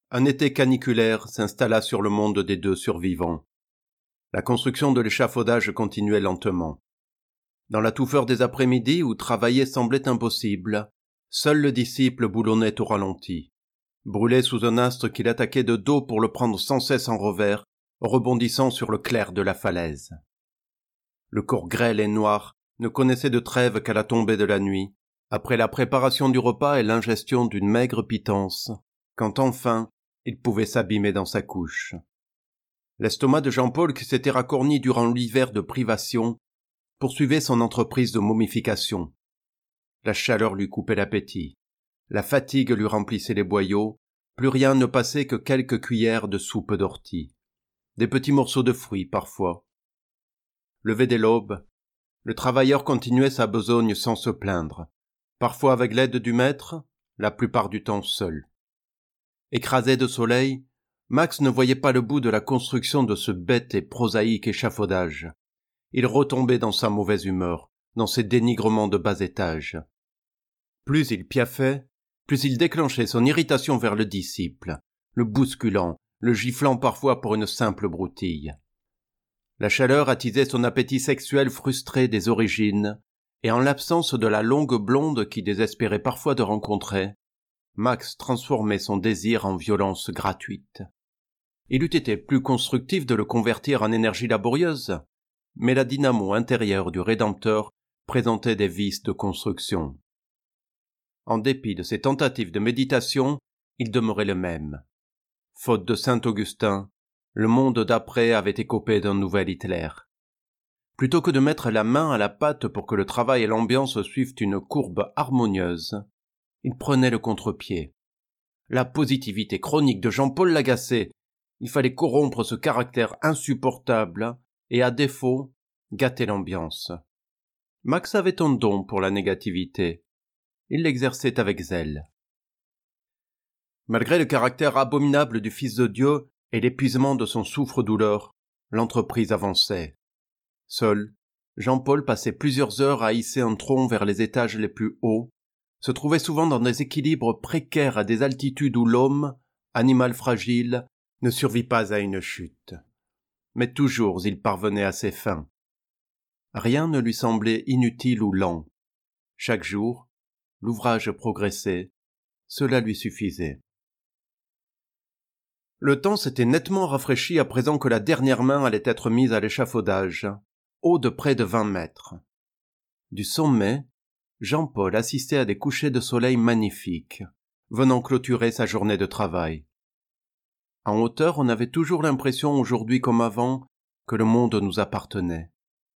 Un été caniculaire s'installa sur le monde des deux survivants. La construction de l'échafaudage continuait lentement. Dans la touffeur des après-midi où travailler semblait impossible, seul le disciple boulonnait au ralenti. Brûlé sous un astre qu'il attaquait de dos pour le prendre sans cesse en revers, rebondissant sur le clair de la falaise. Le corps grêle et noir ne connaissait de trêve qu'à la tombée de la nuit, après la préparation du repas et l'ingestion d'une maigre pitance, quand enfin il pouvait s'abîmer dans sa couche. L'estomac de Jean-Paul, qui s'était racorni durant l'hiver de privation, poursuivait son entreprise de momification. La chaleur lui coupait l'appétit. La fatigue lui remplissait les boyaux. Plus rien ne passait que quelques cuillères de soupe d'ortie. Des petits morceaux de fruits, parfois. Levé dès l'aube, le travailleur continuait sa besogne sans se plaindre, parfois avec l'aide du maître, la plupart du temps seul. Écrasé de soleil, Max ne voyait pas le bout de la construction de ce bête et prosaïque échafaudage. Il retombait dans sa mauvaise humeur, dans ses dénigrements de bas étage. Plus il piaffait, plus il déclenchait son irritation vers le disciple, le bousculant, le giflant parfois pour une simple broutille. La chaleur attisait son appétit sexuel frustré des origines, et en l'absence de la longue blonde qui désespérait parfois de rencontrer, Max transformait son désir en violence gratuite. Il eût été plus constructif de le convertir en énergie laborieuse, mais la dynamo intérieure du Rédempteur présentait des vices de construction. En dépit de ses tentatives de méditation, il demeurait le même. Faute de Saint-Augustin, le monde d'après avait écopé d'un nouvel Hitler. Plutôt que de mettre la main à la pâte pour que le travail et l'ambiance suivent une courbe harmonieuse, il prenait le contre-pied. La positivité chronique de Jean-Paul l'agaçait. Il fallait corrompre ce caractère insupportable et, à défaut, gâter l'ambiance. Max avait un don pour la négativité. Il l'exerçait avec zèle. Malgré le caractère abominable du Fils de Dieu et l'épuisement de son souffre-douleur, l'entreprise avançait. Seul, Jean-Paul passait plusieurs heures à hisser un tronc vers les étages les plus hauts, se trouvait souvent dans des équilibres précaires à des altitudes où l'homme, animal fragile, ne survit pas à une chute. Mais toujours il parvenait à ses fins. Rien ne lui semblait inutile ou lent. Chaque jour, l'ouvrage progressait, cela lui suffisait. Le temps s'était nettement rafraîchi à présent que la dernière main allait être mise à l'échafaudage, haut de près de 20 mètres. Du sommet, Jean-Paul assistait à des couchers de soleil magnifiques, venant clôturer sa journée de travail. En hauteur, on avait toujours l'impression, aujourd'hui comme avant, que le monde nous appartenait.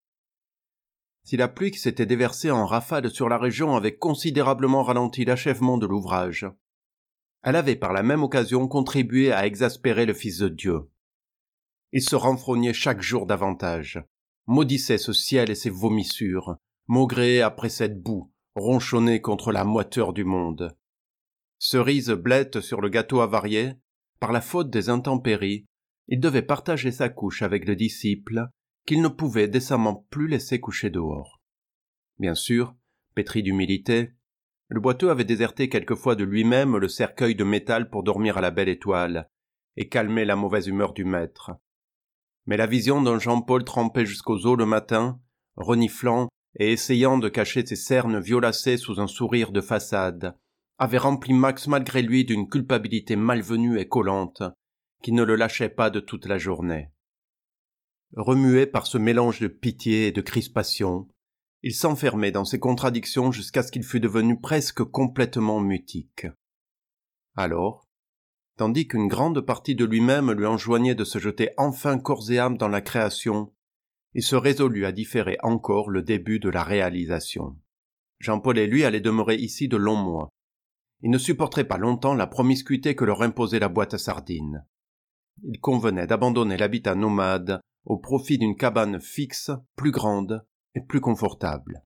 Si la pluie qui s'était déversée en rafales sur la région avait considérablement ralenti l'achèvement de l'ouvrage, elle avait par la même occasion contribué à exaspérer le Fils de Dieu. Il se renfrognait chaque jour davantage, maudissait ce ciel et ses vomissures, maugréait après cette boue, ronchonnait contre la moiteur du monde. Cerise blette sur le gâteau avarié, par la faute des intempéries, il devait partager sa couche avec le disciple qu'il ne pouvait décemment plus laisser coucher dehors. Bien sûr, pétri d'humilité, le boiteux avait déserté quelquefois de lui-même le cercueil de métal pour dormir à la belle étoile et calmer la mauvaise humeur du maître. Mais la vision d'un Jean-Paul trempé jusqu'aux os le matin, reniflant et essayant de cacher ses cernes violacées sous un sourire de façade, avait rempli Max malgré lui d'une culpabilité malvenue et collante, qui ne le lâchait pas de toute la journée. Remué par ce mélange de pitié et de crispation, il s'enfermait dans ses contradictions jusqu'à ce qu'il fût devenu presque complètement mutique. Alors, tandis qu'une grande partie de lui-même lui enjoignait de se jeter enfin corps et âme dans la création, il se résolut à différer encore le début de la réalisation. Jean-Paul et lui allaient demeurer ici de longs mois. Ils ne supporteraient pas longtemps la promiscuité que leur imposait la boîte à sardines. Il convenait d'abandonner l'habitat nomade au profit d'une cabane fixe, plus grande et plus confortable.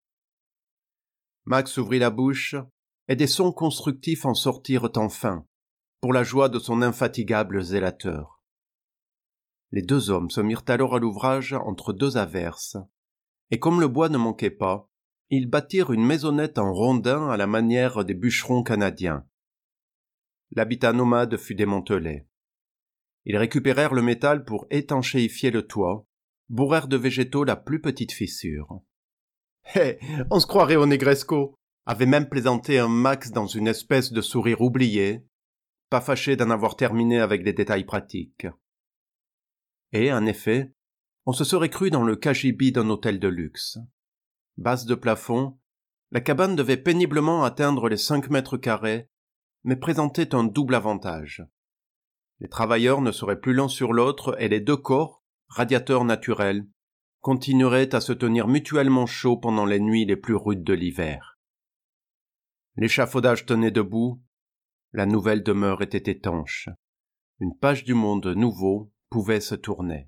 Max ouvrit la bouche, et des sons constructifs en sortirent enfin, pour la joie de son infatigable zélateur. Les deux hommes se mirent alors à l'ouvrage entre deux averses, et comme le bois ne manquait pas, ils bâtirent une maisonnette en rondin à la manière des bûcherons canadiens. l'habitat nomade fut démantelé. Ils récupérèrent le métal pour étanchéifier le toit, bourrèrent de végétaux la plus petite fissure. « Hé, on se croirait au Negresco !» avait même plaisanté un Max dans une espèce de sourire oublié, pas fâché d'en avoir terminé avec les détails pratiques. Et, en effet, on se serait cru dans le cagibi d'un hôtel de luxe. Basse de plafond, la cabane devait péniblement atteindre les 5 mètres carrés, mais présentait un double avantage. Les travailleurs ne seraient plus l'un sur l'autre et les deux corps, radiateurs naturels, continueraient à se tenir mutuellement chauds pendant les nuits les plus rudes de l'hiver. L'échafaudage tenait debout, la nouvelle demeure était étanche. Une page du monde nouveau pouvait se tourner.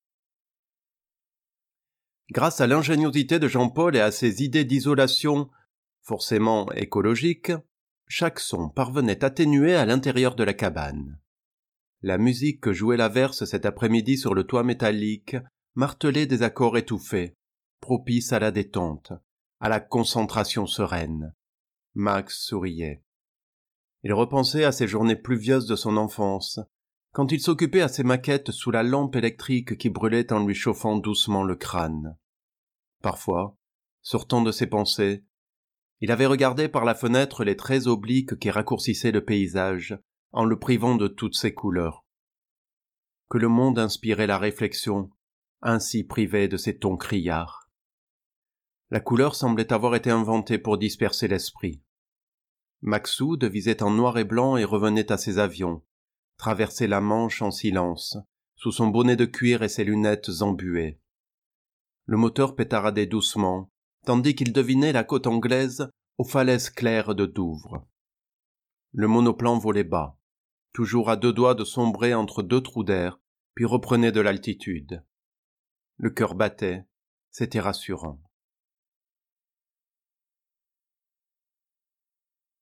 Grâce à l'ingéniosité de Jean-Paul et à ses idées d'isolation, forcément écologiques, chaque son parvenait atténué à l'intérieur de la cabane. La musique que jouait l'averse cet après-midi sur le toit métallique martelait des accords étouffés, propices à la détente, à la concentration sereine. Max souriait. Il repensait à ces journées pluvieuses de son enfance, quand il s'occupait à ses maquettes sous la lampe électrique qui brûlait en lui chauffant doucement le crâne. Parfois, sortant de ses pensées, il avait regardé par la fenêtre les traits obliques qui raccourcissaient le paysage, en le privant de toutes ses couleurs. Que le monde inspirait la réflexion, ainsi privé de ses tons criards. La couleur semblait avoir été inventée pour disperser l'esprit. Maxou devisait en noir et blanc et revenait à ses avions, traversait la Manche en silence, sous son bonnet de cuir et ses lunettes embuées. Le moteur pétaradait doucement, tandis qu'il devinait la côte anglaise aux falaises claires de Douvres. Le monoplan volait bas, toujours à 2 doigts de sombrer entre 2 trous d'air, puis reprenait de l'altitude. Le cœur battait, c'était rassurant.